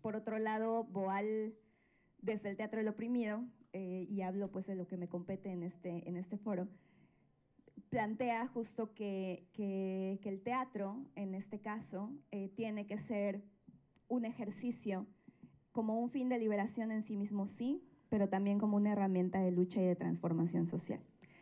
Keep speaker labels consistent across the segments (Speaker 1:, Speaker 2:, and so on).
Speaker 1: por otro lado, Boal, desde el Teatro del Oprimido, y hablo pues de lo que me compete en este foro, plantea justo que el teatro, en este caso, tiene que ser un ejercicio como un fin de liberación en sí mismo, sí, pero también como una herramienta de lucha y de transformación social.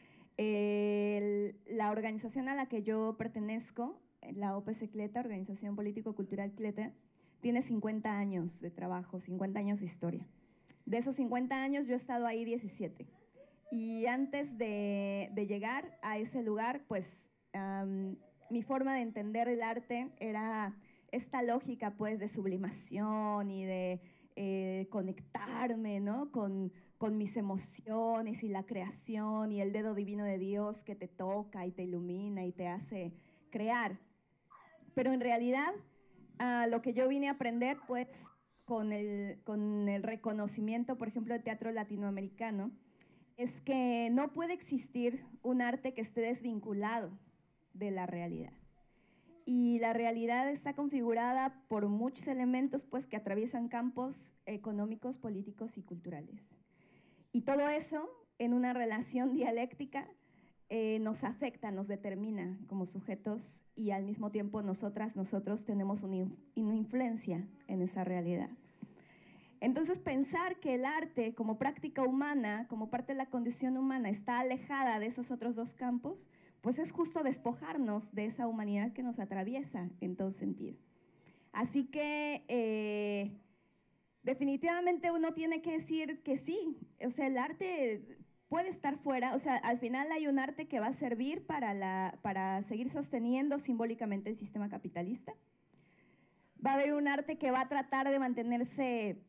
Speaker 1: La organización a la que yo pertenezco, la OPC CLETA, Organización Político-Cultural CLETA, tiene 50 años de trabajo, 50 años de historia. De esos 50 años yo he estado ahí 17. Y antes de llegar a ese lugar, pues mi forma de entender el arte era esta lógica pues de sublimación y de conectarme, ¿no? con mis emociones y la creación y el dedo divino de Dios que te toca y te ilumina y te hace crear. Pero en realidad lo que yo vine a aprender pues con el reconocimiento, por ejemplo, del teatro latinoamericano, es que no puede existir un arte que esté desvinculado de la realidad. Y la realidad está configurada por muchos elementos pues, que atraviesan campos económicos, políticos y culturales. Y todo eso en una relación dialéctica nos afecta, nos determina como sujetos y al mismo tiempo nosotros tenemos una influencia en esa realidad. Entonces pensar que el arte como práctica humana, como parte de la condición humana, está alejada de esos otros dos campos, pues es justo despojarnos de esa humanidad que nos atraviesa en todo sentido. Así que definitivamente uno tiene que decir que sí, o sea, el arte puede estar fuera, o sea, al final hay un arte que va a servir para seguir sosteniendo simbólicamente el sistema capitalista. Va a haber un arte que va a tratar de mantenerse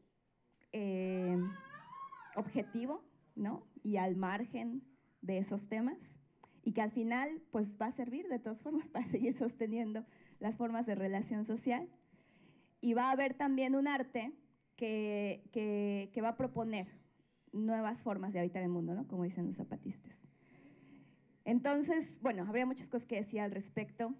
Speaker 1: objetivo, ¿no? Y al margen de esos temas, y que al final pues va a servir de todas formas para seguir sosteniendo las formas de relación social. Y va a haber también un arte que va a proponer nuevas formas de habitar el mundo, ¿no? Como dicen los zapatistas. Entonces, bueno, habría muchas cosas que decir al respecto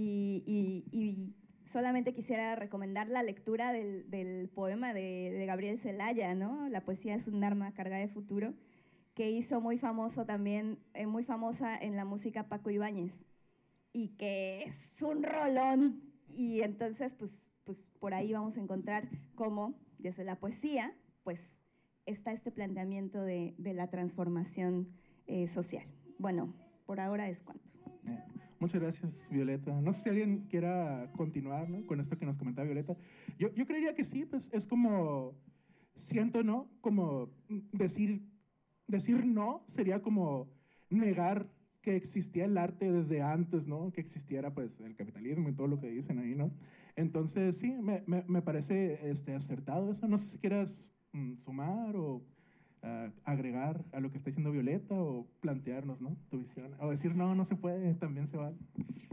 Speaker 1: y solamente quisiera recomendar la lectura del poema de Gabriel Celaya, ¿no? La poesía es un arma cargada de futuro, que hizo muy famoso también, muy famosa en la música Paco Ibáñez, y que es un rolón. Y entonces, pues por ahí vamos a encontrar cómo, desde la poesía, pues está este planteamiento de la transformación social. Bueno, por ahora es cuanto.
Speaker 2: Muchas gracias, Violeta. No sé si alguien quiera continuar, ¿no? Con esto que nos comentaba Violeta. Yo creería que sí, pues es como, siento, ¿no? Como decir no sería como negar que existía el arte desde antes, ¿no? Que existiera pues el capitalismo y todo lo que dicen ahí, ¿no? Entonces sí, me parece acertado eso. No sé si quieras sumar o agregar a lo que está diciendo Violeta o plantearnos, ¿no? Tu visión. O decir, no, no se puede, también se vale.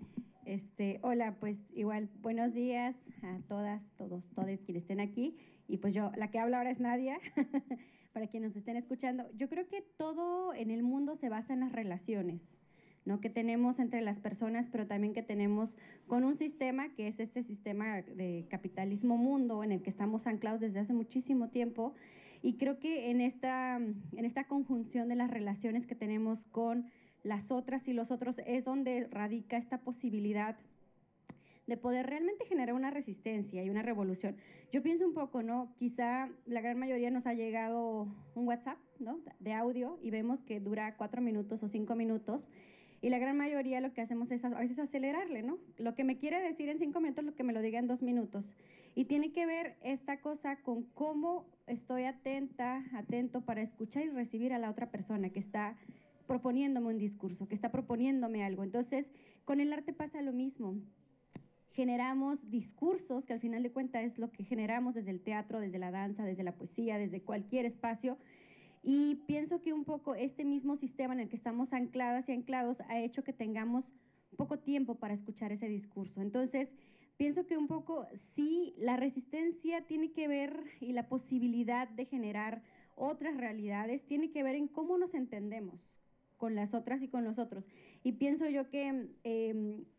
Speaker 3: Hola, pues igual, buenos días a todas, todos, todes quienes estén aquí. Y pues yo, la que habla ahora es Nadia, para quienes nos estén escuchando. Yo creo que todo en el mundo se basa en las relaciones, ¿no? Que tenemos entre las personas, pero también que tenemos con un sistema que es este sistema de capitalismo mundo en el que estamos anclados desde hace muchísimo tiempo. Y creo que en esta conjunción de las relaciones que tenemos con las otras y los otros es donde radica esta posibilidad de poder realmente generar una resistencia y una revolución. Yo pienso un poco, ¿no? Quizá la gran mayoría nos ha llegado un WhatsApp, ¿no? De audio y vemos que dura 4 minutos o 5 minutos y la gran mayoría lo que hacemos es a veces acelerarle, ¿no? Lo que me quiere decir en 5 minutos, lo que me lo diga en 2 minutos. Y tiene que ver esta cosa con cómo estoy atento para escuchar y recibir a la otra persona que está proponiéndome un discurso, que está proponiéndome algo. Entonces, con el arte pasa lo mismo. Generamos discursos, que al final de cuentas es lo que generamos desde el teatro, desde la danza, desde la poesía, desde cualquier espacio. Y pienso que un poco este mismo sistema en el que estamos ancladas y anclados ha hecho que tengamos poco tiempo para escuchar ese discurso. Entonces, pienso que un poco sí, la resistencia tiene que ver y la posibilidad de generar otras realidades tiene que ver en cómo nos entendemos con las otras y con los otros. Y pienso yo que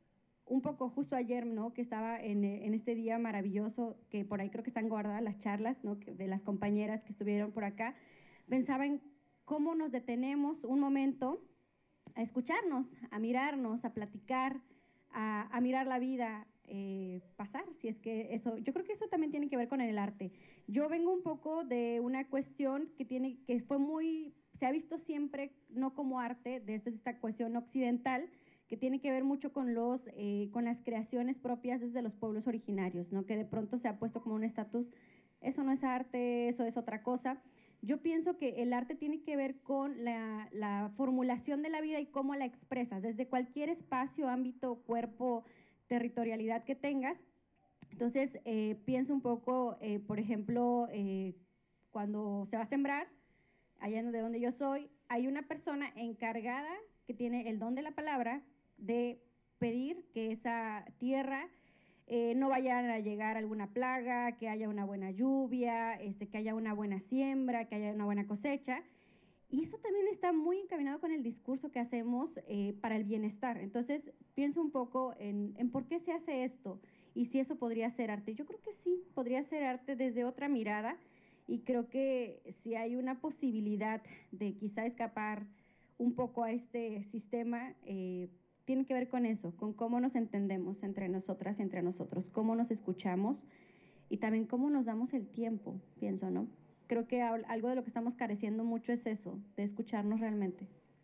Speaker 3: un poco justo ayer, ¿no? Que estaba en este día maravilloso, que por ahí creo que están guardadas las charlas, ¿no? De las compañeras que estuvieron por acá, pensaba en cómo nos detenemos un momento a escucharnos, a mirarnos, a platicar, a mirar la vida pasar, si es que eso, yo creo que eso también tiene que ver con el arte. Yo vengo un poco de una cuestión que fue muy, se ha visto siempre no como arte, desde esta cuestión occidental, que tiene que ver mucho con con las creaciones propias desde los pueblos originarios, ¿no? Que de pronto se ha puesto como un estatus, eso no es arte, eso es otra cosa. Yo pienso que el arte tiene que ver con la formulación de la vida y cómo la expresas, desde cualquier espacio, ámbito, cuerpo, territorialidad que tengas. Entonces, pienso un poco, por ejemplo, cuando se va a sembrar, allá de donde yo soy, hay una persona encargada que tiene el don de la palabra de pedir que esa tierra no vaya a llegar alguna plaga, que haya una buena lluvia, que haya una buena siembra, que haya una buena cosecha. Y eso también está muy encaminado con el discurso que hacemos para el bienestar. Entonces, pienso un poco en por qué se hace esto y si eso podría ser arte. Yo creo que sí, podría ser arte desde otra mirada y creo que si hay una posibilidad de quizá escapar un poco a este sistema, tiene que ver con eso, con cómo nos entendemos entre nosotras y entre nosotros, cómo nos escuchamos y también cómo nos damos el tiempo, pienso, ¿no? Creo que algo de lo que estamos careciendo mucho es eso, de escucharnos realmente.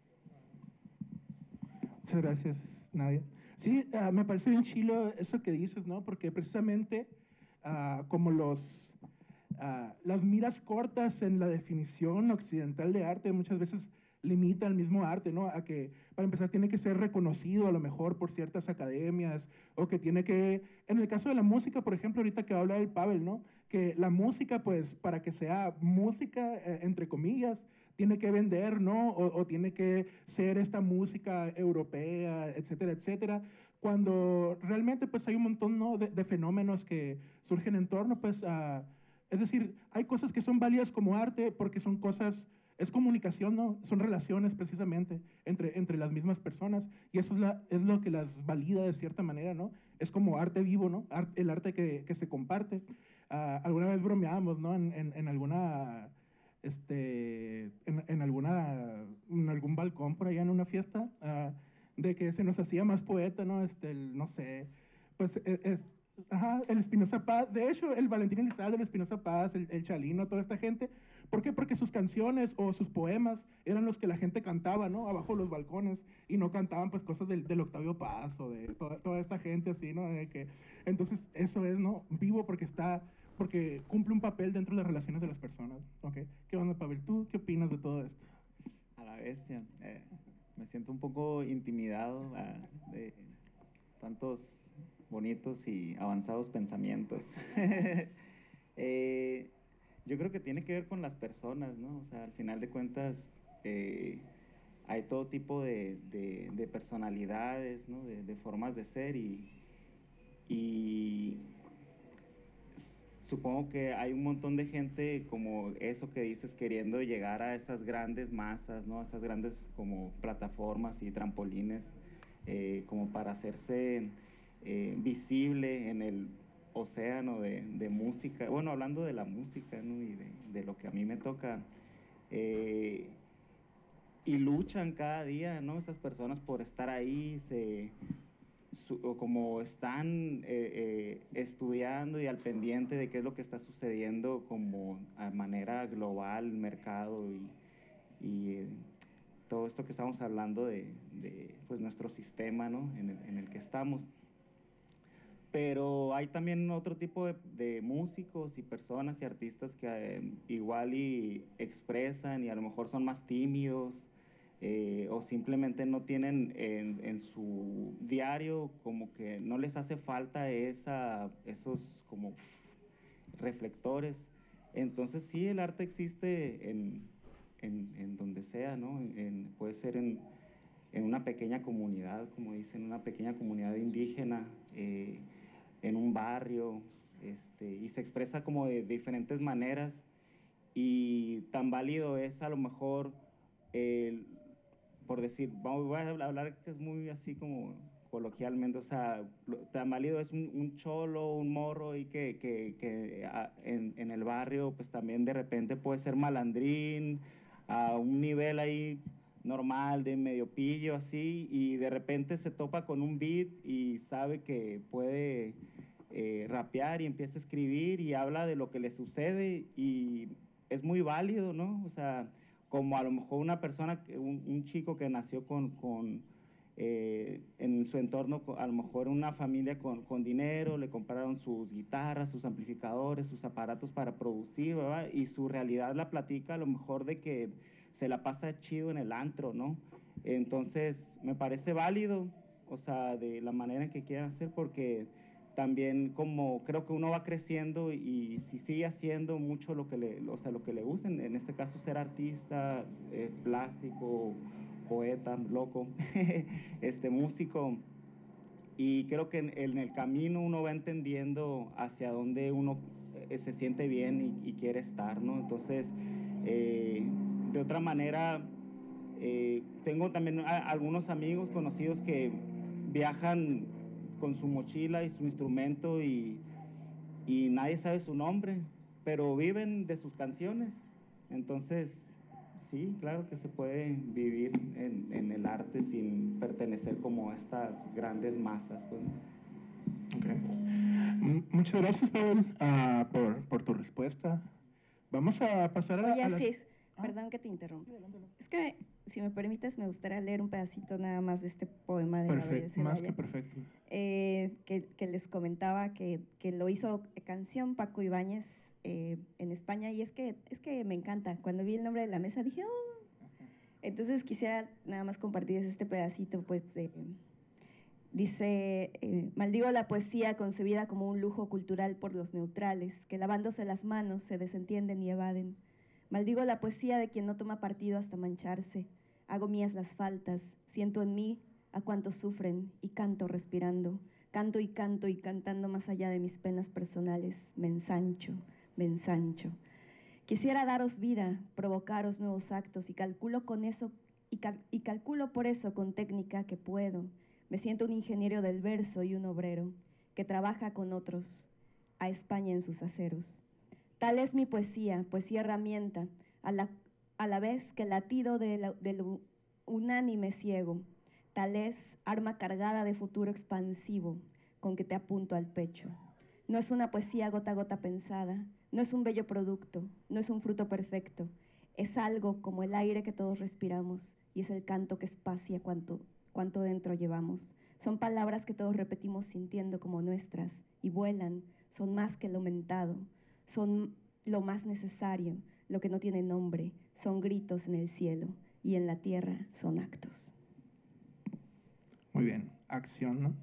Speaker 2: Muchas gracias, Nadia. Sí, me parece bien chilo eso que dices, ¿no? Porque precisamente como las miras cortas en la definición occidental de arte muchas veces limita el mismo arte, ¿no? A que, para empezar, tiene que ser reconocido a lo mejor por ciertas academias, o que tiene que, en el caso de la música, por ejemplo, ahorita que habla del Pavel, ¿no? Que la música, pues, para que sea música, entre comillas, tiene que vender, ¿no? O tiene que ser esta música europea, etcétera, etcétera. Cuando realmente, pues, hay un montón, ¿no? de fenómenos que surgen en torno, pues, es decir, hay cosas que son válidas como arte porque son cosas, es comunicación, ¿no? Son relaciones precisamente entre las mismas personas y eso es lo que las valida de cierta manera, ¿no? Es como arte vivo, ¿no? El arte que se comparte. Alguna vez bromeábamos, ¿no? En alguna, en algún balcón por allá en una fiesta, de que se nos hacía más poeta, ¿no? No sé, pues ajá, el Espinosa Paz, de hecho, el Valentín Elizalde, el Espinosa Paz, el Chalino, toda esta gente. ¿Por qué? Porque sus canciones o sus poemas eran los que la gente cantaba, ¿no? Abajo de los balcones y no cantaban pues cosas del Octavio Paz o de toda esta gente así, ¿no? Entonces, eso es, ¿no? Vivo porque cumple un papel dentro de las relaciones de las personas, ¿ok? ¿Qué onda, Pavel? ¿Tú qué opinas de todo esto?
Speaker 4: A la bestia. Me siento un poco intimidado de tantos bonitos y avanzados pensamientos. Yo creo que tiene que ver con las personas, ¿no? O sea, al final de cuentas, hay todo tipo de personalidades, ¿no? De formas de ser y supongo que hay un montón de gente como eso que dices, queriendo llegar a esas grandes masas, ¿no? A esas grandes como plataformas y trampolines, como para hacerse visible en el océano de música. Bueno, hablando de la música, ¿no? Y de lo que a mí me toca, y luchan cada día, ¿no? Esas personas por estar ahí, o como están estudiando y al pendiente de qué es lo que está sucediendo como a manera global, mercado y todo esto que estamos hablando de pues nuestro sistema, ¿no? en el que estamos. Pero hay también otro tipo de músicos y personas y artistas que igual y expresan y a lo mejor son más tímidos, o simplemente no tienen en su diario, como que no les hace falta esos como reflectores. Entonces sí, el arte existe en donde sea, ¿no? Puede ser en una pequeña comunidad, como dicen, una pequeña comunidad indígena, en un barrio, y se expresa como de diferentes maneras, y tan válido es a lo mejor, por decir, voy a hablar que es muy así como coloquialmente, o sea, tambalido es un cholo, un morro y en el barrio pues también de repente puede ser malandrín, a un nivel ahí normal de medio pillo así, y de repente se topa con un beat y sabe que puede rapear y empieza a escribir y habla de lo que le sucede y es muy válido, ¿no? O sea, como a lo mejor una persona, un chico que nació en su entorno, a lo mejor una familia con dinero, le compraron sus guitarras, sus amplificadores, sus aparatos para producir, ¿verdad? Y su realidad la platica a lo mejor de que se la pasa chido en el antro, ¿no? Entonces, me parece válido, o sea, de la manera en que quieran hacer, porque también como creo que uno va creciendo y si sigue haciendo mucho lo que le gusta, en este caso ser artista, plástico, poeta, loco, músico, y creo que en el camino uno va entendiendo hacia dónde uno se siente bien y quiere estar, ¿no? Entonces, de otra manera, tengo también algunos amigos conocidos que viajan con su mochila y su instrumento y nadie sabe su nombre, pero viven de sus canciones. Entonces, sí, claro que se puede vivir en el arte sin pertenecer como a estas grandes masas, pues.
Speaker 2: Okay. Muchas gracias, Paul, por tu respuesta. Vamos a pasar
Speaker 1: Oye,
Speaker 2: a las...
Speaker 1: Asís, perdón que te interrumpa. Es que, si me permites, me gustaría leer un pedacito nada más de este poema de Gabriel
Speaker 2: Perfecto, más
Speaker 1: Celaya,
Speaker 2: que perfecto.
Speaker 1: que les comentaba que lo hizo canción Paco Ibáñez en España, y es que me encanta. Cuando vi el nombre de la mesa dije, oh. Entonces quisiera nada más compartirles este pedacito, pues, dice, maldigo la poesía concebida como un lujo cultural por los neutrales, que lavándose las manos se desentienden y evaden. Maldigo la poesía de quien no toma partido hasta mancharse. Hago mías las faltas, siento en mí a cuantos sufren y canto respirando. Canto y cantando más allá de mis penas personales. Me ensancho, me ensancho. Quisiera daros vida, provocaros nuevos actos y calculo con eso y calculo por eso con técnica que puedo. Me siento un ingeniero del verso y un obrero que trabaja con otros a España en sus aceros. Tal es mi poesía, poesía herramienta, a la vez que latido del unánime ciego. Tal es arma cargada de futuro expansivo con que te apunto al pecho. No es una poesía gota a gota pensada, no es un bello producto, no es un fruto perfecto. Es algo como el aire que todos respiramos y es el canto que espacia cuanto dentro llevamos. Son palabras que todos repetimos sintiendo como nuestras y vuelan, son más que lo mentado, son lo más necesario, lo que no tiene nombre, son gritos en el cielo y en la tierra son actos.
Speaker 2: Muy bien, acción, ¿no?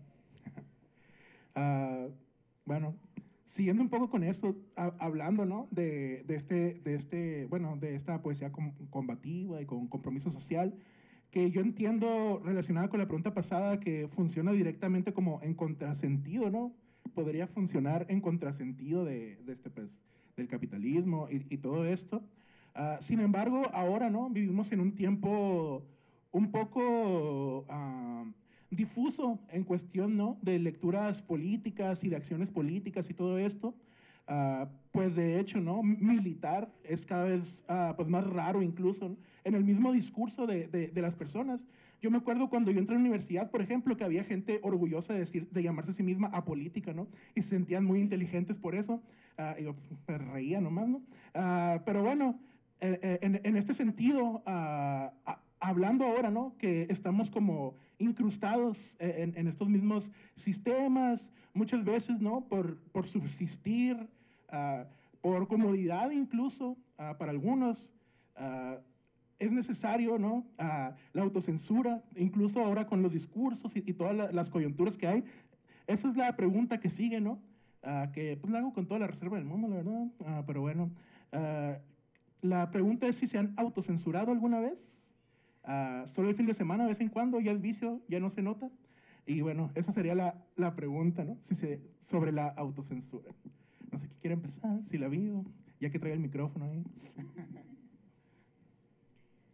Speaker 2: Bueno, siguiendo un poco con esto, hablando, ¿no? De esta poesía combativa y con compromiso social, que yo entiendo relacionada con la pregunta pasada que funciona directamente como en contrasentido, ¿no? Podría funcionar en contrasentido pues, del capitalismo y todo esto. Sin embargo, ahora, ¿no? Vivimos en un tiempo un poco difuso en cuestión, ¿no? De lecturas políticas y de acciones políticas y todo esto. Pues de hecho, ¿no? Militar es cada vez pues más raro incluso, ¿no? En el mismo discurso de las personas. Yo me acuerdo cuando yo entré a la universidad, por ejemplo, que había gente orgullosa de llamarse a sí misma apolítica, ¿no? Y se sentían muy inteligentes por eso. Y yo pues, reía nomás, ¿no? Pero bueno, en este sentido, hablando ahora, ¿no? Que estamos como incrustados en estos mismos sistemas, muchas veces, ¿no? Por subsistir, por comodidad incluso, para algunos, es necesario, ¿no? La autocensura, incluso ahora con los discursos y todas las coyunturas que hay. Esa es la pregunta que sigue, ¿no? Que pues la hago con toda la reserva del mundo, la verdad, pero bueno. La pregunta es si se han autocensurado alguna vez. Solo el fin de semana, de vez en cuando, ya es vicio, ya no se nota. Y bueno, esa sería la pregunta, ¿no? Sobre la autocensura. No sé quién quiere empezar, si la vivo, ya que traigo el micrófono ahí.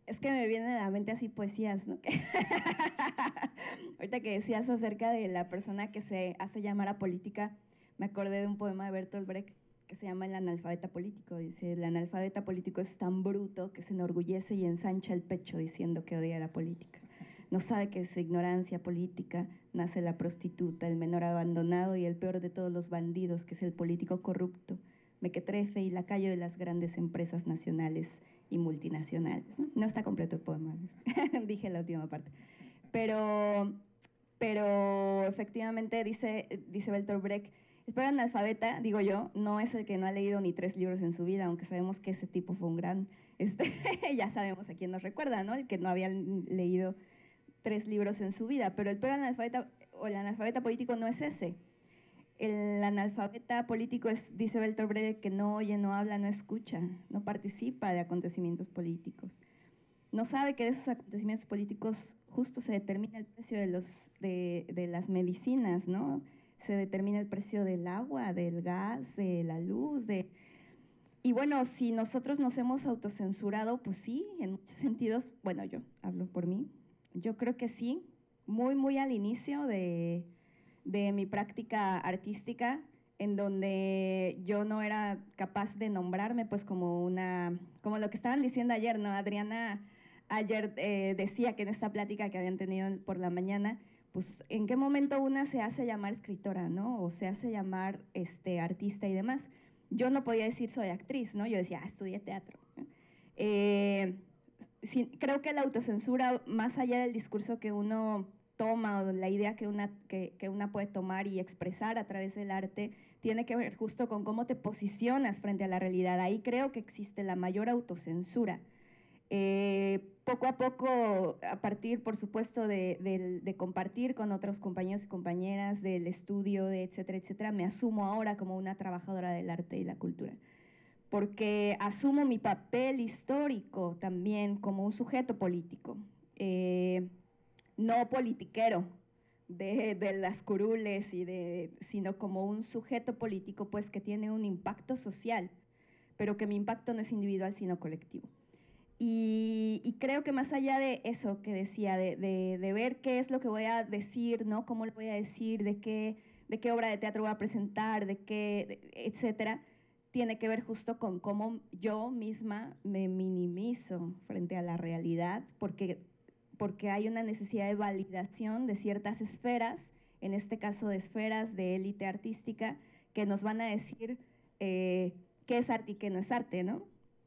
Speaker 1: Es que me vienen a la mente así poesías, ¿no? Ahorita que decías acerca de la persona que se hace llamar a política, me acordé de un poema de Bertolt Brecht que se llama El analfabeta político. Dice, el analfabeta político es tan bruto que se enorgullece y ensancha el pecho diciendo que odia la política. No sabe que de su ignorancia política nace la prostituta, el menor abandonado y el peor de todos los bandidos, que es el político corrupto, mequetrefe y lacayo de las grandes empresas nacionales y multinacionales. No está completo el poema, dije la última parte. Pero efectivamente dice Bertolt Brecht, el analfabeta, digo yo, no es el que no ha leído ni 3 libros en su vida, aunque sabemos que ese tipo fue un gran, ya sabemos a quién nos recuerda, ¿no? El que no había leído 3 libros en su vida, pero el peor analfabeta o el analfabeta político no es ese. El analfabeta político es, dice Bertolt Brecht, que no oye, no habla, no escucha, no participa de acontecimientos políticos. No sabe que de esos acontecimientos políticos justo se determina el precio de las medicinas, ¿no? Se determina el precio del agua, del gas, de la luz, Y bueno, si nosotros nos hemos autocensurado, pues sí, en muchos sentidos, bueno, yo hablo por mí, yo creo que sí, muy al inicio de mi práctica artística, en donde yo no era capaz de nombrarme pues como lo que estaban diciendo ayer, ¿no? Adriana ayer decía que en esta plática que habían tenido por la mañana, pues en qué momento una se hace llamar escritora, ¿no? O se hace llamar artista y demás. Yo no podía decir soy actriz, ¿no? Yo decía, estudié teatro. Sí, creo que la autocensura, más allá del discurso que uno toma o la idea que una puede tomar y expresar a través del arte, tiene que ver justo con cómo te posicionas frente a la realidad. Ahí creo que existe la mayor autocensura. Poco a poco, a partir, por supuesto, de compartir con otros compañeros y compañeras del estudio, etcétera, etcétera, me asumo ahora como una trabajadora del arte y la cultura. Porque asumo mi papel histórico también como un sujeto político, no politiquero de las curules, sino como un sujeto político pues, que tiene un impacto social, pero que mi impacto no es individual, sino colectivo. Y creo que más allá de eso que decía, de ver qué es lo que voy a decir, ¿no? Cómo lo voy a decir, de qué obra de teatro voy a presentar, etcétera, tiene que ver justo con cómo yo misma me minimizo frente a la realidad, porque hay una necesidad de validación de ciertas esferas, en este caso de esferas de élite artística, que nos van a decir qué es arte y qué no es arte, ¿no?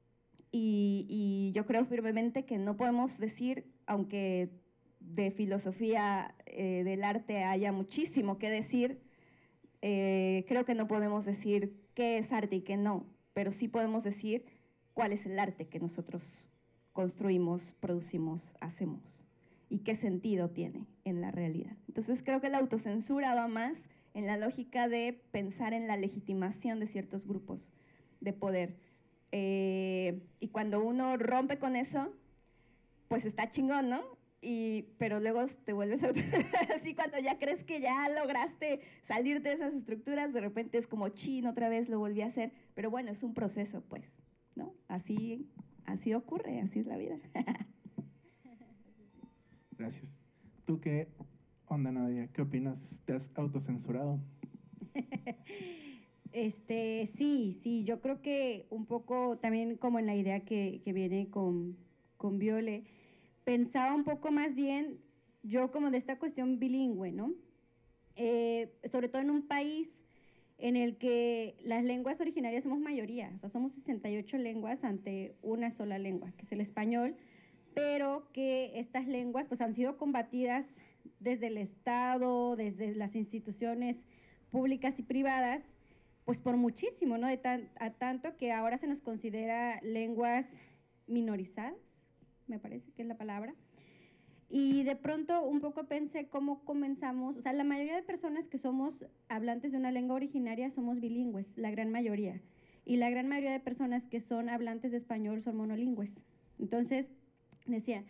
Speaker 1: Y yo creo firmemente que no podemos decir, aunque de filosofía del arte haya muchísimo que decir, creo que no podemos decir qué es arte y qué no, pero sí podemos decir cuál es el arte que nosotros construimos, producimos, hacemos y qué sentido tiene en la realidad. Entonces creo que la autocensura va más en la lógica de pensar en la legitimación de ciertos grupos de poder. Y cuando uno rompe con eso, pues está chingón, ¿no? Pero luego te vuelves así cuando ya crees que ya lograste salir de esas estructuras, de repente es como chin, otra vez lo volví a hacer. Pero bueno, es un proceso, pues, ¿no? Así ocurre, así es la vida.
Speaker 2: Gracias. ¿Tú qué onda, Nadia? ¿Qué opinas? ¿Te has autocensurado?
Speaker 3: Sí, yo creo que un poco también como en la idea que viene con Viole, pensaba un poco más bien yo como de esta cuestión bilingüe, ¿no? Sobre todo en un país en el que las lenguas originarias somos mayoría, o sea, somos 68 lenguas ante una sola lengua, que es el español, pero que estas lenguas pues han sido combatidas desde el Estado, desde las instituciones públicas y privadas, pues por muchísimo, ¿no? A tanto que ahora se nos considera lenguas minorizadas, me parece que es la palabra. Y de pronto un poco pensé cómo comenzamos, o sea, la mayoría de personas que somos hablantes de una lengua originaria somos bilingües, la gran mayoría. Y la gran mayoría de personas que son hablantes de español son monolingües. Entonces, decía,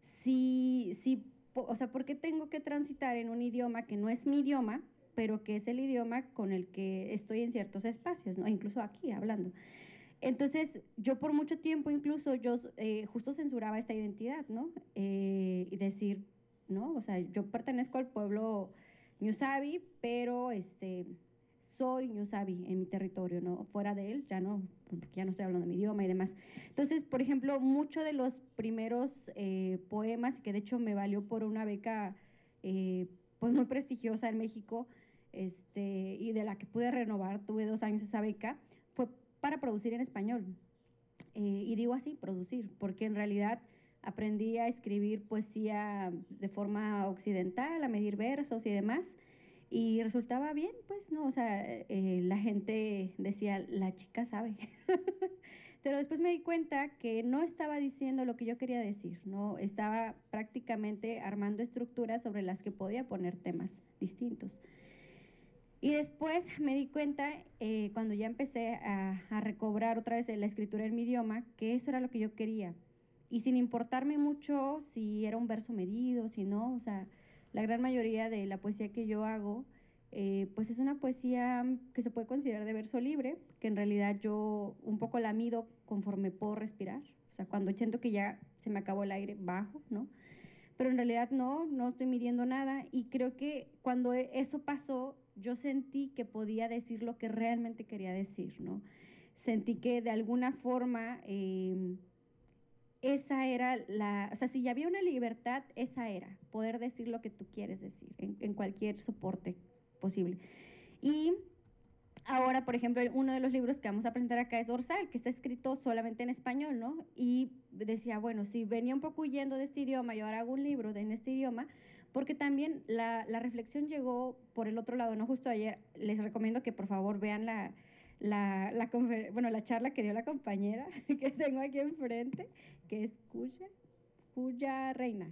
Speaker 3: o sea, ¿por qué tengo que transitar en un idioma que no es mi idioma, pero que es el idioma con el que estoy en ciertos espacios, ¿no? Incluso aquí hablando. Entonces, yo por mucho tiempo incluso, yo justo censuraba esta identidad, ¿no? Y decir, ¿no? O sea, yo pertenezco al pueblo Ñusabi, pero soy Ñusabi en mi territorio, ¿no? Fuera de él, ya no, porque ya no estoy hablando de mi idioma y demás. Entonces, por ejemplo, muchos de los primeros poemas, que de hecho me valió por una beca pues muy prestigiosa en México, y de la que pude renovar, tuve 2 años esa beca, fue para producir en español. Y digo así, producir, porque en realidad aprendí a escribir poesía de forma occidental, a medir versos y demás, y resultaba bien, pues, ¿no? O sea, la gente decía, la chica sabe. Pero después me di cuenta que no estaba diciendo lo que yo quería decir, ¿no? Estaba prácticamente armando estructuras sobre las que podía poner temas distintos. Y después me di cuenta, cuando ya empecé a recobrar otra vez la escritura en mi idioma, que eso era lo que yo quería. Y sin importarme mucho si era un verso medido, si no, o sea, la gran mayoría de la poesía que yo hago, pues es una poesía que se puede considerar de verso libre, que en realidad yo un poco la mido conforme puedo respirar. O sea, cuando siento que ya se me acabó el aire, bajo, ¿no? Pero en realidad no estoy midiendo nada, y creo que cuando eso pasó, yo sentí que podía decir lo que realmente quería decir, ¿no? Sentí que de alguna forma esa era o sea, si ya había una libertad, esa era, poder decir lo que tú quieres decir en cualquier soporte posible. Y ahora, por ejemplo, uno de los libros que vamos a presentar acá es Dorsal, que está escrito solamente en español, ¿no? Y decía, bueno, si venía un poco huyendo de este idioma y ahora hago un libro en este idioma, porque también la reflexión llegó por el otro lado, ¿no? Justo ayer les recomiendo que por favor vean la charla que dio la compañera que tengo aquí enfrente, que es Cuya Reina.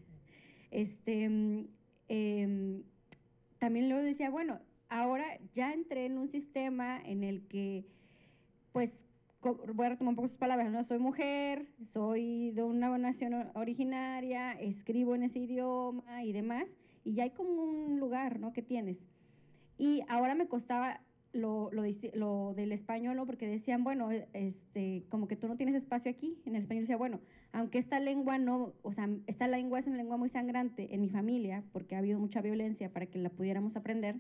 Speaker 3: También luego decía, bueno, ahora ya entré en un sistema en el que, pues, voy a retomar un poco sus palabras, ¿no? Soy mujer, soy de una nación originaria, escribo en ese idioma y demás, y ya hay como un lugar, ¿no? Que tienes. Y ahora me costaba lo del español, ¿no? Porque decían, bueno, como que tú no tienes espacio aquí. En el español decía, bueno, aunque esta lengua no, o sea, esta lengua es una lengua muy sangrante en mi familia, porque ha habido mucha violencia para que la pudiéramos aprender,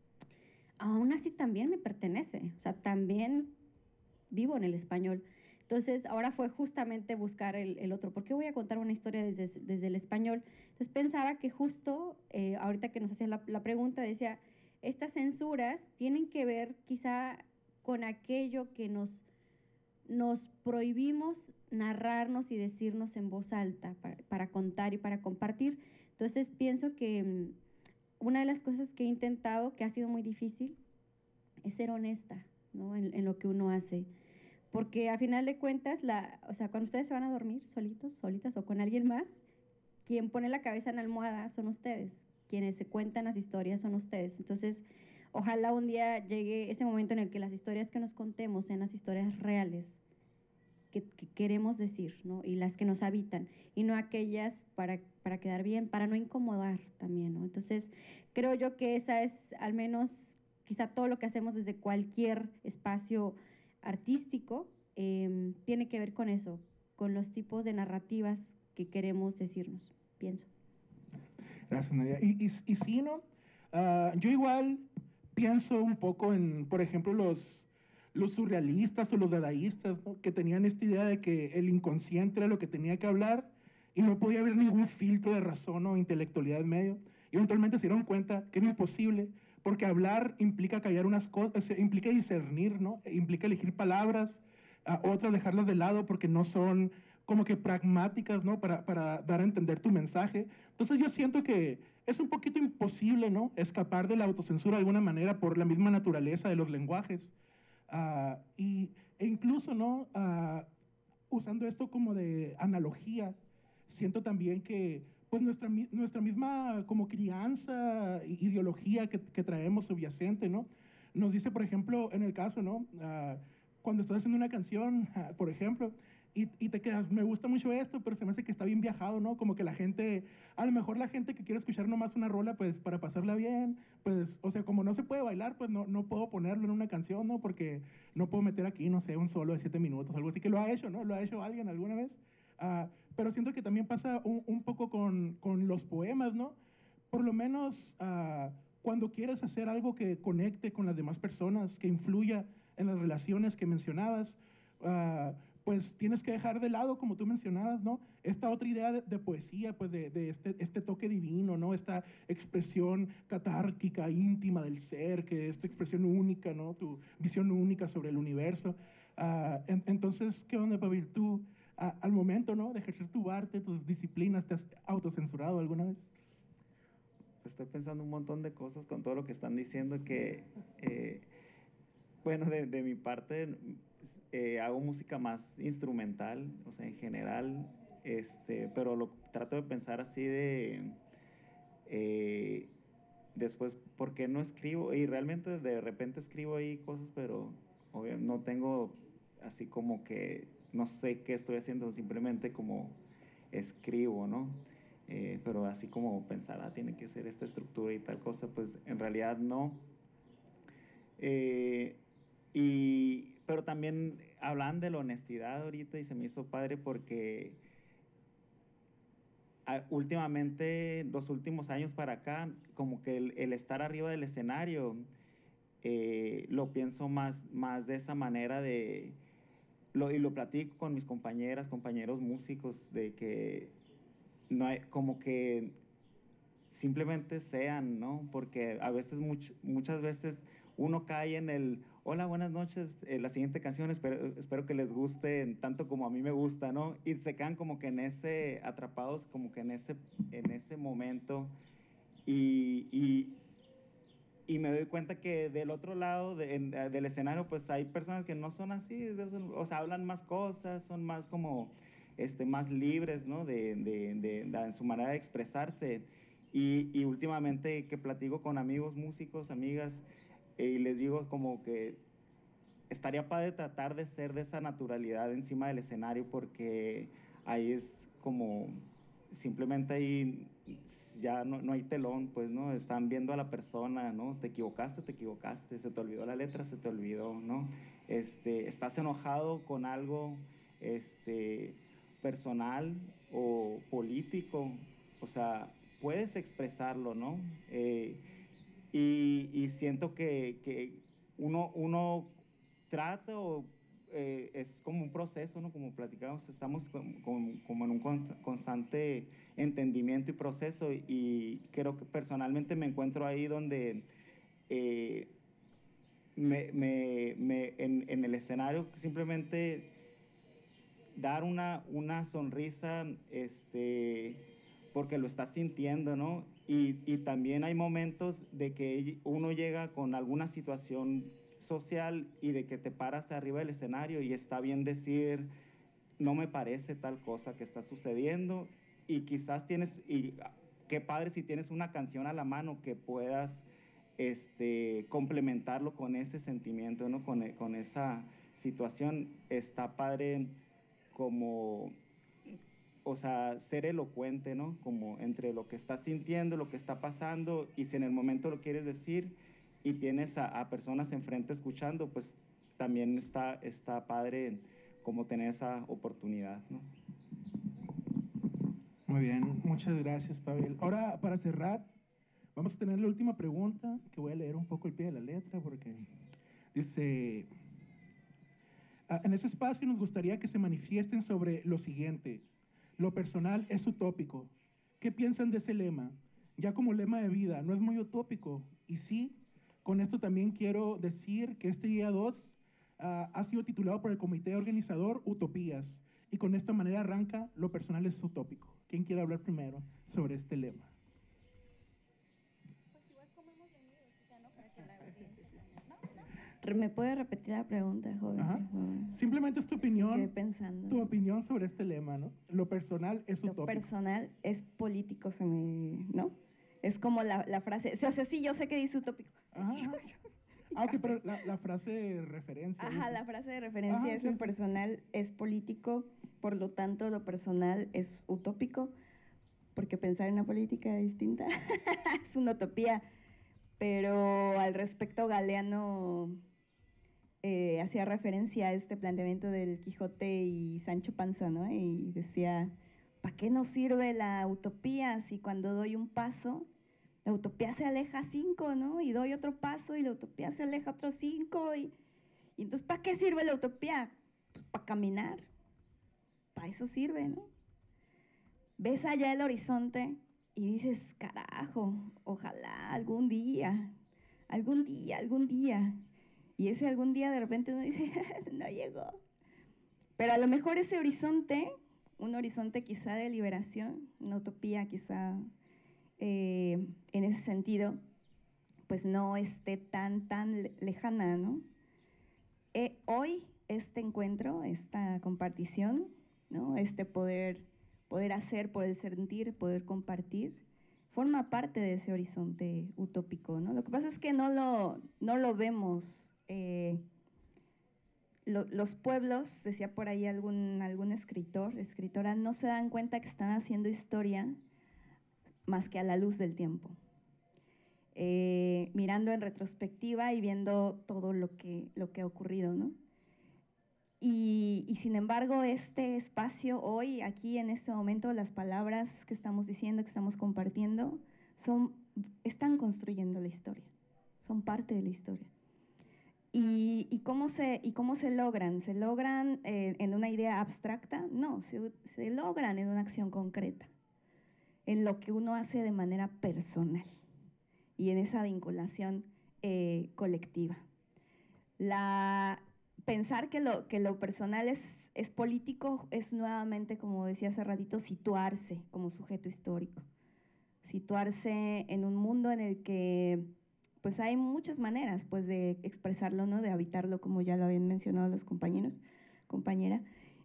Speaker 3: aún así también me pertenece, o sea, también vivo en el español. Entonces, ahora fue justamente buscar el otro. ¿Por qué voy a contar una historia desde el español? Entonces, pensaba que justo, ahorita que nos hacían la pregunta, decía, estas censuras tienen que ver quizá con aquello que nos prohibimos narrarnos y decirnos en voz alta para contar y para compartir. Entonces, pienso que una de las cosas que he intentado, que ha sido muy difícil, es ser honesta, ¿no? En lo que uno hace. Porque a final de cuentas, o sea, cuando ustedes se van a dormir solitos, solitas o con alguien más, quien pone la cabeza en la almohada son ustedes, quienes se cuentan las historias son ustedes. Entonces, ojalá un día llegue ese momento en el que las historias que nos contemos sean las historias reales que queremos decir, ¿no? Y las que nos habitan, y no aquellas para quedar bien, para no incomodar también, ¿no? Entonces, creo yo que esa es al menos quizá todo lo que hacemos desde cualquier espacio artístico, tiene que ver con eso, con los tipos de narrativas que queremos decirnos, pienso.
Speaker 2: Gracias, Nadia. Y sí, ¿no? Yo igual pienso un poco en, por ejemplo, los surrealistas o los dadaístas, ¿no? Que tenían esta idea de que el inconsciente era lo que tenía que hablar y no podía haber ningún filtro de razón o intelectualidad en medio. Y eventualmente se dieron cuenta que era imposible, porque hablar implica callar unas cosas, implica discernir, ¿no? Implica elegir palabras, otras dejarlas de lado porque no son como que pragmáticas, ¿no? Para dar a entender tu mensaje. Entonces yo siento que es un poquito imposible, ¿no? Escapar de la autocensura de alguna manera por la misma naturaleza de los lenguajes. E incluso, ¿no? Usando esto como de analogía, siento también que pues nuestra misma como crianza, ideología que traemos subyacente, ¿no? Nos dice, por ejemplo, en el caso, ¿no? cuando estás haciendo una canción, por ejemplo, y te quedas, me gusta mucho esto, pero se me hace que está bien viajado, ¿no? Como que la gente, a lo mejor la gente que quiere escuchar nomás una rola, pues para pasarla bien, pues, o sea, como no se puede bailar, pues no puedo ponerlo en una canción, ¿no? Porque no puedo meter aquí, no sé, un solo de 7 minutos, algo así, que lo ha hecho, ¿no? Lo ha hecho alguien alguna vez. Pero siento que también pasa un poco con los poemas, ¿no? Por lo menos cuando quieres hacer algo que conecte con las demás personas, que influya en las relaciones que mencionabas, pues tienes que dejar de lado, como tú mencionabas, ¿no? Esta otra idea de poesía, pues de este toque divino, ¿no? Esta expresión catárquica, íntima del ser, que esta expresión única, ¿no? Tu visión única sobre el universo. Entonces, ¿qué onda, Pavel? Tú, al momento, ¿no? De ejercer tu arte, tus disciplinas, ¿te has autocensurado alguna vez?
Speaker 4: Estoy pensando un montón de cosas con todo lo que están diciendo que, bueno, de mi parte hago música más instrumental, o sea, en general, pero lo trato de pensar así después, ¿por qué no escribo? Y realmente de repente escribo ahí cosas, pero no tengo así como que, no sé qué estoy haciendo, simplemente como escribo, ¿no? Pero así como pensar, tiene que ser esta estructura y tal cosa, pues en realidad no. Pero también hablan de la honestidad ahorita y se me hizo padre porque últimamente, los últimos años para acá, como que el estar arriba del escenario, lo pienso más de esa manera y lo platico con mis compañeros músicos, de que no hay, como que simplemente sean, ¿no? Porque a veces, muchas veces uno cae en el, hola, buenas noches, la siguiente canción, espero que les guste tanto como a mí me gusta, ¿no? Y se quedan como que atrapados como que en ese momento. Y me doy cuenta que del otro lado del escenario, pues hay personas que no son así, o sea, hablan más cosas, son más como, más libres, ¿no? En su manera de expresarse. Y últimamente que platico con amigos músicos, amigas, y les digo como que estaría padre tratar de ser de esa naturalidad encima del escenario, porque ahí es como, simplemente ahí ya no hay telón, pues, ¿no? Están viendo a la persona, ¿no? Te equivocaste, se te olvidó la letra, se te olvidó, ¿no? Estás enojado con algo, personal o político, o sea, puedes expresarlo, ¿no? Y siento que uno trata es como un proceso, ¿no? Como platicamos, estamos como en un constante entendimiento y proceso, y creo que personalmente me encuentro ahí donde en el escenario simplemente dar una sonrisa, porque lo estás sintiendo, ¿no? Y también hay momentos de que uno llega con alguna situación social y de que te paras arriba del escenario y está bien decir, no me parece tal cosa que está sucediendo, y quizás y qué padre si tienes una canción a la mano que puedas complementarlo con ese sentimiento, ¿no? Con esa situación. Está padre como, o sea, ser elocuente, ¿no? Como entre lo que estás sintiendo, lo que está pasando, y si en el momento lo quieres decir y tienes a personas enfrente escuchando, pues también está padre como tener esa oportunidad, ¿no?
Speaker 2: Muy bien, muchas gracias, Pavel. Ahora, para cerrar, vamos a tener la última pregunta, que voy a leer un poco el pie de la letra, porque dice, en ese espacio nos gustaría que se manifiesten sobre lo siguiente: lo personal es utópico. ¿Qué piensan de ese lema? Ya como lema de vida, ¿no es muy utópico? Y sí, con esto también quiero decir que este día 2 ha sido titulado por el comité organizador Utopías, y con esta manera arranca lo personal es utópico. ¿Quién quiere hablar primero sobre este lema?
Speaker 1: ¿Me puede repetir la pregunta, joven?
Speaker 2: Ajá.
Speaker 1: Por favor?
Speaker 2: Simplemente es tu opinión.
Speaker 1: Quedé pensando.
Speaker 2: Tu opinión sobre este lema, ¿no? Lo personal es
Speaker 1: Lo
Speaker 2: utópico.
Speaker 1: personal es político, ¿no? Es como la frase, o sea, sí, yo sé que dice utópico.
Speaker 2: Ajá. Ah, ok, pero la frase de referencia.
Speaker 1: Ajá,
Speaker 2: dices.
Speaker 1: la frase de referencia
Speaker 2: Ajá,
Speaker 1: es
Speaker 2: sí,
Speaker 1: lo
Speaker 2: sí.
Speaker 1: personal es político, por lo tanto lo personal es utópico, porque pensar en una política distinta es una utopía. Pero al respecto, Galeano hacía referencia a este planteamiento del Quijote y Sancho Panza, ¿no? Y decía, ¿para qué nos sirve la utopía si cuando doy un paso, la utopía se aleja 5, ¿no? Y doy otro paso y la utopía se aleja otros 5. Y entonces, ¿para qué sirve la utopía? Pues para caminar, para eso sirve, ¿no? Ves allá el horizonte y dices, carajo, ojalá algún día, algún día, algún día. Y ese algún día de repente uno dice, no llegó. Pero a lo mejor ese horizonte, un horizonte quizá de liberación, una utopía quizá en ese sentido, pues no esté tan lejana, ¿no? Hoy este encuentro, esta compartición, ¿no? Este poder hacer, poder sentir, poder compartir, forma parte de ese horizonte utópico, ¿no? Lo que pasa es que no lo vemos. Los pueblos, decía por ahí algún escritora, no se dan cuenta que están haciendo historia más que a la luz del tiempo. Mirando en retrospectiva y viendo todo lo que ha ocurrido, ¿no? Y sin embargo, este espacio hoy, aquí en este momento, las palabras que estamos diciendo, que estamos compartiendo, están construyendo la historia, son parte de la historia. ¿Y cómo se logran? ¿Se logran en una idea abstracta? No, se logran en una acción concreta, en lo que uno hace de manera personal y en esa vinculación colectiva. Pensar que lo personal es político es nuevamente, como decía hace ratito, situarse como sujeto histórico. Situarse en un mundo en el que pues hay muchas maneras pues de expresarlo, ¿no? De habitarlo, como ya lo habían mencionado los compañeros, compañera.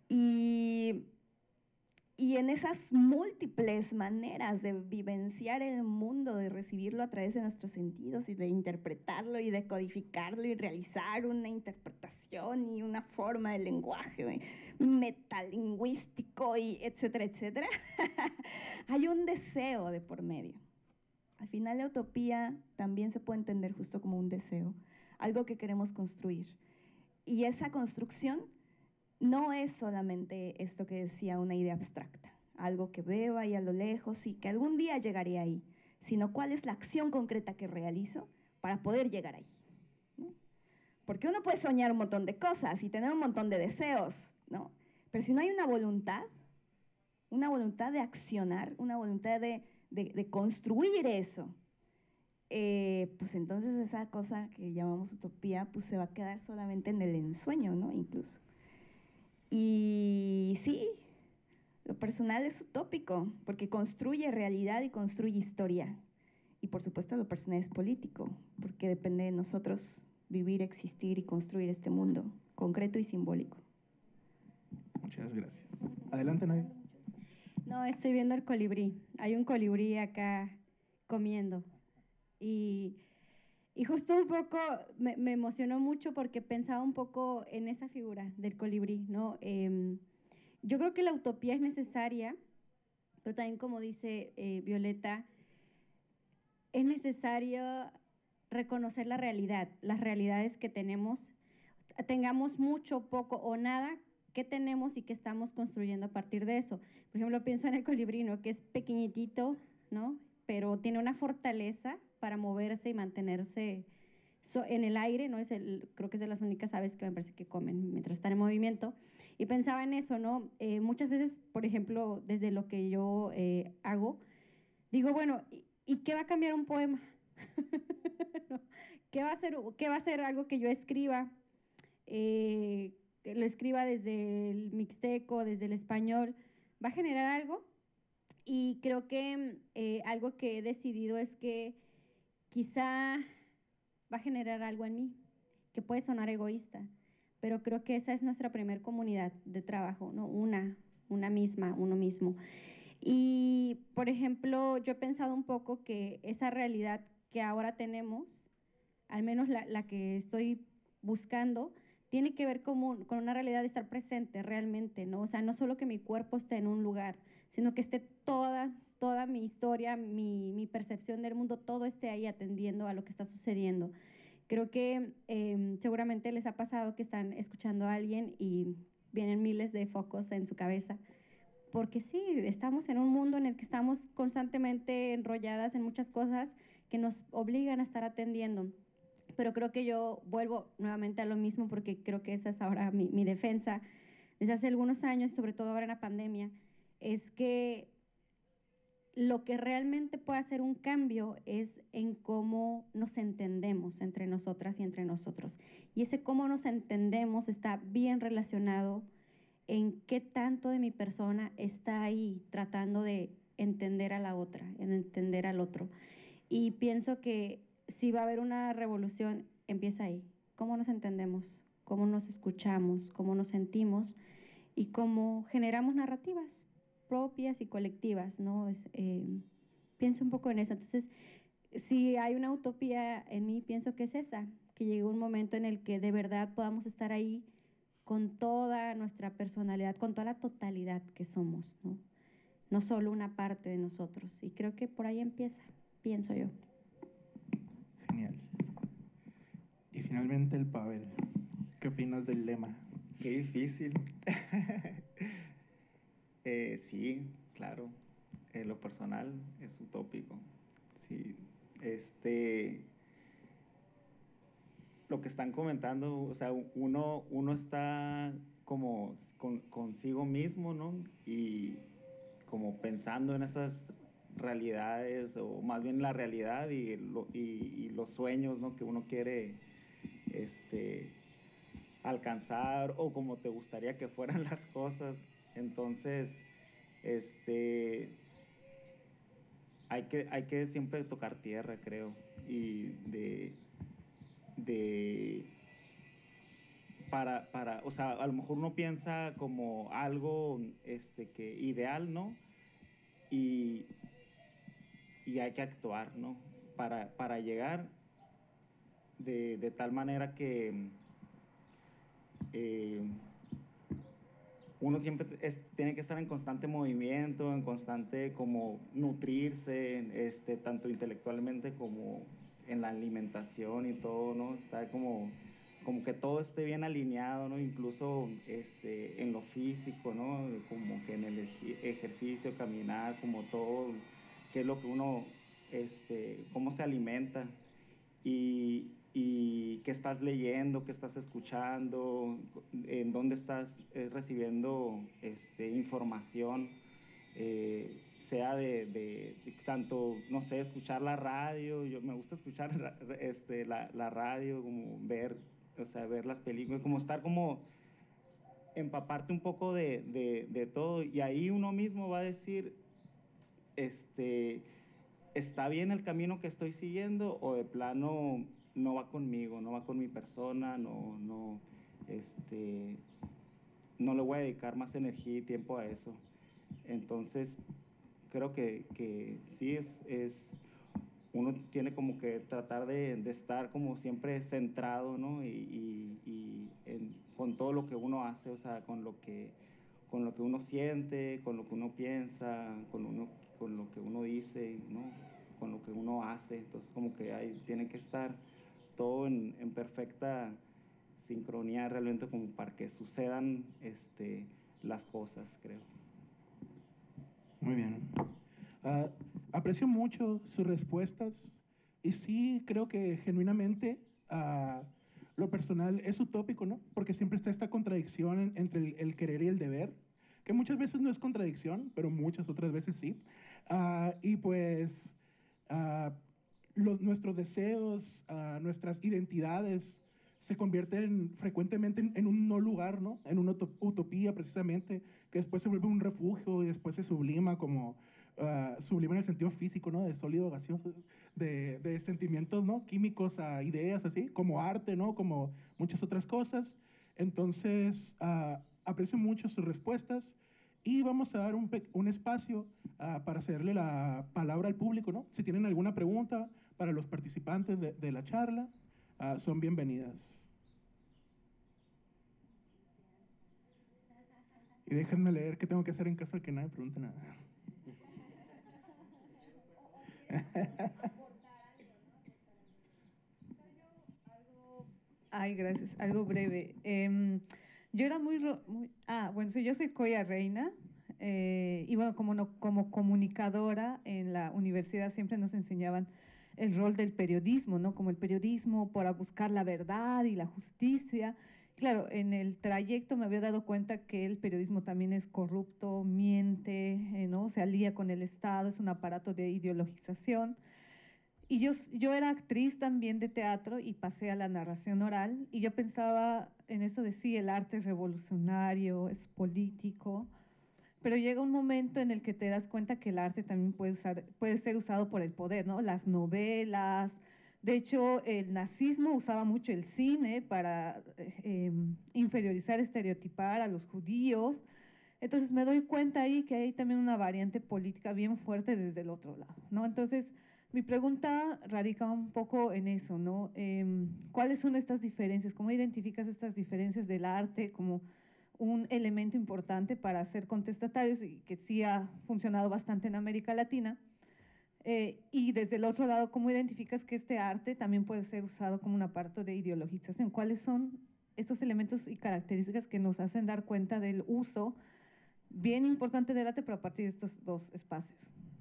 Speaker 1: Y en esas múltiples maneras de vivenciar el mundo, de recibirlo a través de nuestros sentidos y de interpretarlo y de codificarlo y realizar una interpretación y una forma de lenguaje metalingüístico y etcétera, etcétera, hay un deseo de por medio. Al final la utopía también se puede entender justo como un deseo, algo que queremos construir. Y esa construcción no es solamente esto que decía, una idea abstracta, algo que veo ahí a lo lejos y que algún día llegaré ahí, sino cuál es la acción concreta que realizo para poder llegar ahí, ¿no? Porque uno puede soñar un montón de cosas y tener un montón de deseos, ¿no? Pero si no hay una voluntad de accionar, una voluntad de construir eso, pues entonces esa cosa que llamamos utopía, pues se va a quedar solamente en el ensueño, ¿no? Incluso. Y sí, lo personal es utópico, porque construye realidad y construye historia. Y por supuesto lo personal es político, porque depende de nosotros vivir, existir y construir este mundo, concreto y simbólico.
Speaker 2: Muchas gracias. Adelante, Nadia.
Speaker 3: No, estoy viendo el colibrí. Hay un colibrí acá comiendo. Y justo un poco me emocionó mucho porque pensaba un poco en esa figura del colibrí, ¿no? Yo creo que la utopía es necesaria, pero también como dice Violeta, es necesario reconocer la realidad, las realidades que tenemos, tengamos mucho, poco o nada, qué tenemos y qué estamos construyendo a partir de eso. Por ejemplo, pienso en el colibrí, ¿no? Que es pequeñitito, ¿no? Pero tiene una fortaleza para moverse y mantenerse en el aire, ¿no? Creo que es de las únicas aves que me parece que comen mientras están en movimiento. Y pensaba en eso, ¿no? Muchas veces, por ejemplo, desde lo que yo hago, digo, bueno, ¿y qué va a cambiar un poema? ¿No? ¿Qué va a ser algo que yo escriba? Lo escriba desde el mixteco, desde el español, ¿va a generar algo? Y creo que algo que he decidido es que quizá va a generar algo en mí, que puede sonar egoísta, pero creo que esa es nuestra primer comunidad de trabajo, ¿no? Una misma, uno mismo. Y, por ejemplo, yo he pensado un poco que esa realidad que ahora tenemos, al menos la que estoy buscando, tiene que ver con una realidad de estar presente realmente, ¿no? O sea, no solo que mi cuerpo esté en un lugar, sino que esté toda mi historia, mi percepción del mundo, todo esté ahí atendiendo a lo que está sucediendo. Creo que seguramente les ha pasado que están escuchando a alguien y vienen miles de focos en su cabeza, porque sí, estamos en un mundo en el que estamos constantemente enrolladas en muchas cosas que nos obligan a estar atendiendo. Pero creo que yo vuelvo nuevamente a lo mismo, porque creo que esa es ahora mi defensa desde hace algunos años, y sobre todo ahora en la pandemia, es que lo que realmente puede hacer un cambio es en cómo nos entendemos entre nosotras y entre nosotros. Y ese cómo nos entendemos está bien relacionado en qué tanto de mi persona está ahí tratando de entender a la otra, en entender al otro. Y pienso que si va a haber una revolución, empieza ahí. ¿Cómo nos entendemos? ¿Cómo nos escuchamos? ¿Cómo nos sentimos? Y cómo generamos narrativas propias y colectivas, ¿no? Pienso un poco en eso. Entonces, si hay una utopía en mí, pienso que es esa, que llegue un momento en el que de verdad podamos estar ahí con toda nuestra personalidad, con toda la totalidad que somos, ¿no? No solo una parte de nosotros. Y creo que por ahí empieza, pienso yo.
Speaker 2: Genial. Y finalmente el Pavel. ¿Qué opinas del lema?
Speaker 4: Qué difícil. Sí, claro. En lo personal es utópico. Sí. Lo que están comentando, o sea, uno está como consigo mismo, ¿no? Y como pensando en esas realidades, o más bien la realidad y los sueños, ¿no? Que uno quiere alcanzar, o como te gustaría que fueran las cosas. Entonces, hay que siempre tocar tierra, creo, y o sea, a lo mejor uno piensa como algo que ideal, ¿no? Y hay que actuar, ¿no? Para llegar de tal manera que uno siempre tiene que estar en constante movimiento, en constante como nutrirse, tanto intelectualmente como en la alimentación y todo, ¿no? Está como que todo esté bien alineado, ¿no? Incluso en lo físico, ¿no? Como que en el ejercicio, caminar, como todo, qué es lo que uno, cómo se alimenta. Y qué estás leyendo, qué estás escuchando, en dónde estás recibiendo información, sea de tanto, no sé, escuchar la radio. Yo me gusta escuchar la radio, como ver, o sea, ver las películas, como estar como empaparte un poco de todo, y ahí uno mismo va a decir, ¿está bien el camino que estoy siguiendo, o de plano no va conmigo, no va con mi persona, no le voy a dedicar más energía y tiempo a eso? Entonces, creo que sí uno tiene como que tratar de estar como siempre centrado, ¿no? Con todo lo que uno hace, o sea, con lo que uno siente, con lo que uno piensa, con lo que uno dice, ¿no? Con lo que uno hace. Entonces, como que tiene que estar todo en perfecta sincronía realmente, como para que sucedan las cosas, creo.
Speaker 2: Muy bien. Aprecio mucho sus respuestas, y sí creo que genuinamente lo personal es utópico, ¿no? Porque siempre está esta contradicción entre el querer y el deber, que muchas veces no es contradicción, pero muchas otras veces sí. Y pues nuestros deseos, nuestras identidades se convierten frecuentemente en un no lugar, ¿no? En una utopía, precisamente, que después se vuelve un refugio y después se sublima como sublima en el sentido físico, ¿no? De sólido, gaseoso, de sentimientos, ¿no? Químicos a ideas, así, como arte, ¿no? Como muchas otras cosas. Entonces, aprecio mucho sus respuestas, y vamos a dar un espacio para cederle la palabra al público, ¿no? Si tienen alguna pregunta para los participantes de la charla, son bienvenidas. Y déjenme leer qué tengo que hacer en caso de que nadie pregunte nada.
Speaker 5: Ay, gracias. Algo breve. Yo era bueno, yo soy Coya Reina y bueno, como comunicadora en la universidad siempre nos enseñaban el rol del periodismo, ¿no? Como el periodismo para buscar la verdad y la justicia. Claro, en el trayecto me había dado cuenta que el periodismo también es corrupto, miente, ¿no? Se alía con el Estado, es un aparato de ideologización. Y yo era actriz también de teatro y pasé a la narración oral y yo pensaba en eso de sí, el arte es revolucionario, es político, pero llega un momento en el que te das cuenta que el arte también puede ser usado por el poder, ¿no? Las novelas, de hecho el nazismo usaba mucho el cine para inferiorizar, estereotipar a los judíos. Entonces me doy cuenta ahí que hay también una variante política bien fuerte desde el otro lado, ¿no? Entonces, mi pregunta radica un poco en eso, ¿no? ¿Cuáles son estas diferencias? ¿Cómo identificas estas diferencias del arte como un elemento importante para ser contestatarios y que sí ha funcionado bastante en América Latina? Y desde el otro lado, ¿cómo identificas que este arte también puede ser usado como un aparato de ideologización? ¿Cuáles son estos elementos y características que nos hacen dar cuenta del uso bien importante del arte, pero a partir de estos dos espacios?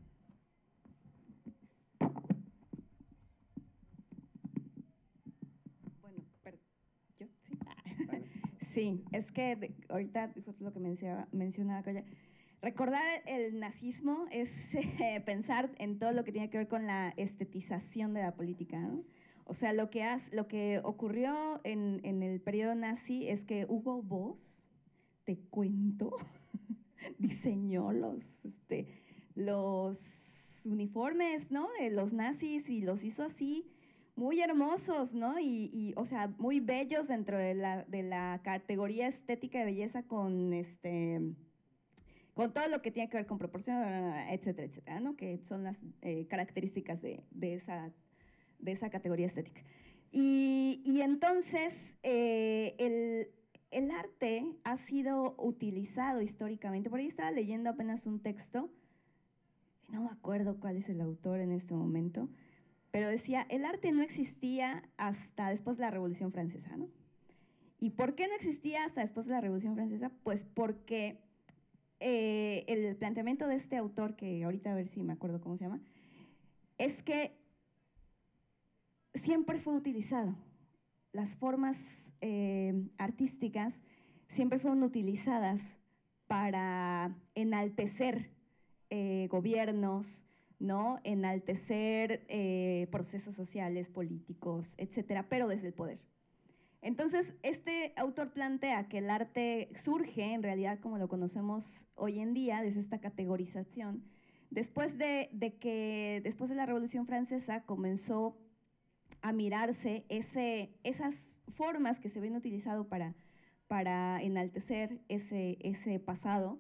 Speaker 1: Bueno, ¿yo? Sí. Sí, es que ahorita justo lo que mencionaba Coya, recordar el nazismo es pensar en todo lo que tiene que ver con la estetización de la política, ¿no? O sea, lo que ocurrió en el periodo nazi es que Hugo Boss, te cuento, diseñó los uniformes, ¿no? De los nazis y los hizo así muy hermosos, ¿no? O sea, muy bellos dentro de la categoría estética de belleza con todo lo que tiene que ver con proporción, etcétera, etcétera, ¿no? Que son las características de esa categoría estética. Y entonces, el arte ha sido utilizado históricamente. Por ahí estaba leyendo apenas un texto, no me acuerdo cuál es el autor en este momento, pero decía, el arte no existía hasta después de la Revolución Francesa, ¿no? ¿Y por qué no existía hasta después de la Revolución Francesa? Pues porque el planteamiento de este autor, que ahorita a ver si me acuerdo cómo se llama, es que siempre fue utilizado. Las formas artísticas siempre fueron utilizadas para enaltecer gobiernos, ¿no? Enaltecer procesos sociales, políticos, etcétera, pero desde el poder. Entonces, este autor plantea que el arte surge, en realidad, como lo conocemos hoy en día, desde esta categorización, después de la Revolución Francesa comenzó a mirarse esas formas que se habían utilizado para enaltecer ese pasado,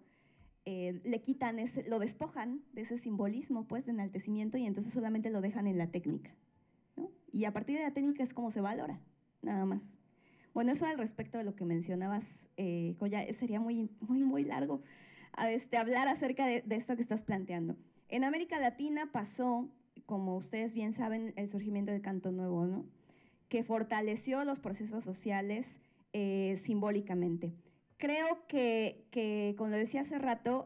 Speaker 1: le quitan, lo despojan de ese simbolismo, pues, de enaltecimiento, y entonces solamente lo dejan en la técnica, ¿no? Y a partir de la técnica es como se valora, nada más. Bueno, eso al respecto de lo que mencionabas, Coya, sería muy, muy, muy largo hablar acerca de esto que estás planteando. En América Latina pasó, como ustedes bien saben, el surgimiento del canto nuevo, ¿no? Que fortaleció los procesos sociales simbólicamente. Creo que, como lo decía hace rato,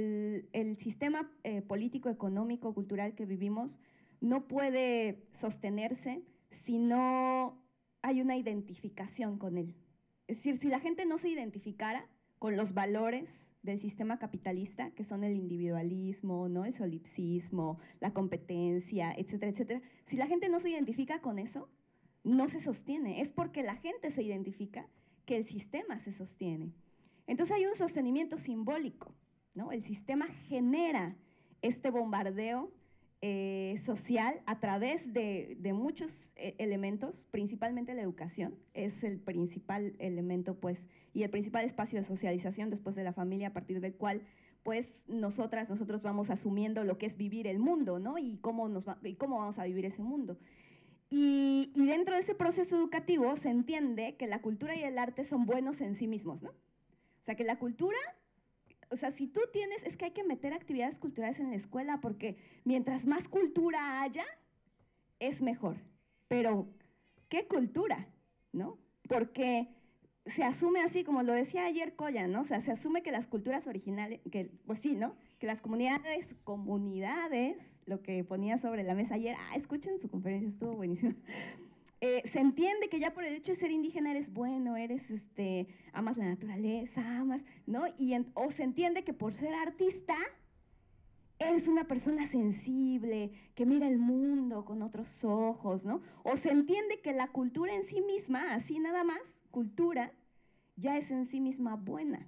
Speaker 1: el sistema político, económico, cultural que vivimos no puede sostenerse si no hay una identificación con él. Es decir, si la gente no se identificara con los valores del sistema capitalista, que son el individualismo, ¿no? El solipsismo, la competencia, etcétera, etcétera, si la gente no se identifica con eso, no se sostiene. Es porque la gente se identifica que el sistema se sostiene. Entonces hay un sostenimiento simbólico, ¿no? El sistema genera este bombardeo social a través de muchos elementos, principalmente la educación, es el principal elemento, pues, y el principal espacio de socialización después de la familia, a partir del cual, pues, nosotros vamos asumiendo lo que es vivir el mundo, ¿no? Y cómo vamos a vivir ese mundo. Y dentro de ese proceso educativo se entiende que la cultura y el arte son buenos en sí mismos, ¿no? O sea, que la cultura, o sea, si tú tienes, es que hay que meter actividades culturales en la escuela porque mientras más cultura haya, es mejor. Pero, ¿qué cultura? ¿No? Porque se asume así, como lo decía ayer Coya, ¿no? O sea, se asume que las culturas originales, que, pues sí, ¿no? Que las comunidades, lo que ponía sobre la mesa ayer, escuchen su conferencia, estuvo buenísimo. Se entiende que ya por el hecho de ser indígena eres bueno, amas la naturaleza, ¿no? O se entiende que por ser artista eres una persona sensible, que mira el mundo con otros ojos, ¿no? O se entiende que la cultura en sí misma, así nada más, cultura, ya es en sí misma buena.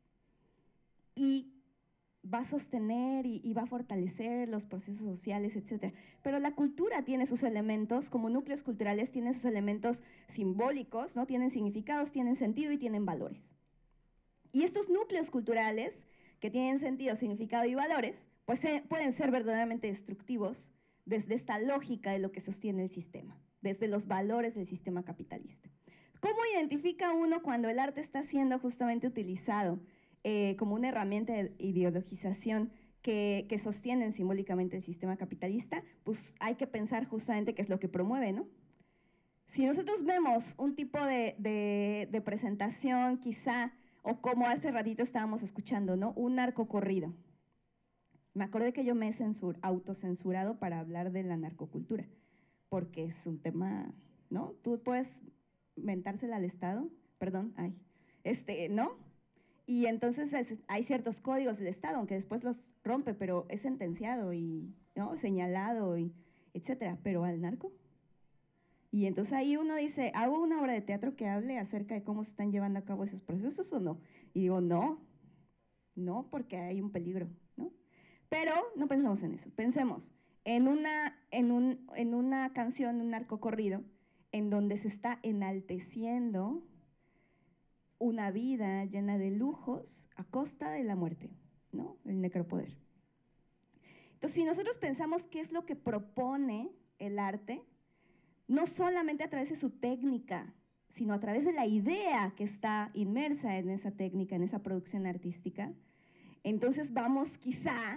Speaker 1: Y va a sostener y va a fortalecer los procesos sociales, etc. Pero la cultura tiene sus elementos, como núcleos culturales, tienen sus elementos simbólicos, ¿no? Tienen significados, tienen sentido y tienen valores. Y estos núcleos culturales, que tienen sentido, significado y valores, pues pueden ser verdaderamente destructivos desde esta lógica de lo que sostiene el sistema, desde los valores del sistema capitalista. ¿Cómo identifica uno cuando el arte está siendo justamente utilizado como una herramienta de ideologización que sostienen simbólicamente el sistema capitalista? Pues hay que pensar justamente qué es lo que promueve, ¿no? Si nosotros vemos un tipo de presentación quizá, o como hace ratito estábamos escuchando, ¿no? Un narcocorrido. Me acordé que yo me he autocensurado para hablar de la narcocultura, porque es un tema, ¿no? Tú puedes mentársela al Estado, perdón, ¿no? Y entonces hay ciertos códigos del Estado, aunque después los rompe, pero es sentenciado y, ¿no? Señalado, y etcétera. Pero al narco. Y entonces ahí uno dice, ¿hago una obra de teatro que hable acerca de cómo se están llevando a cabo esos procesos o no? Y digo, no, porque hay un peligro, ¿no? Pero no pensemos en eso, pensemos en una canción, un narcocorrido, en donde se está enalteciendo una vida llena de lujos a costa de la muerte, ¿no? El necropoder. Entonces, si nosotros pensamos qué es lo que propone el arte, no solamente a través de su técnica, sino a través de la idea que está inmersa en esa técnica, en esa producción artística, entonces vamos quizá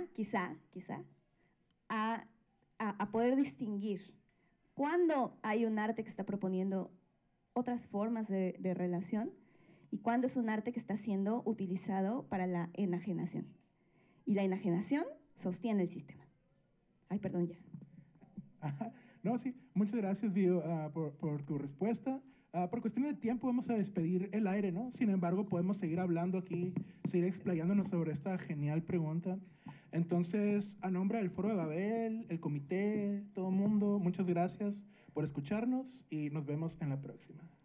Speaker 1: a poder distinguir cuándo hay un arte que está proponiendo otras formas de relación y cuándo es un arte que está siendo utilizado para la enajenación. Y la enajenación sostiene el sistema. Ay, perdón, ya.
Speaker 2: No, sí, muchas gracias, Vio, por tu respuesta. Por cuestiones de tiempo vamos a despedir el aire, ¿no? Sin embargo, podemos seguir hablando aquí, seguir explayándonos sobre esta genial pregunta. Entonces, a nombre del Foro de Babel, el comité, todo el mundo, muchas gracias por escucharnos y nos vemos en la próxima.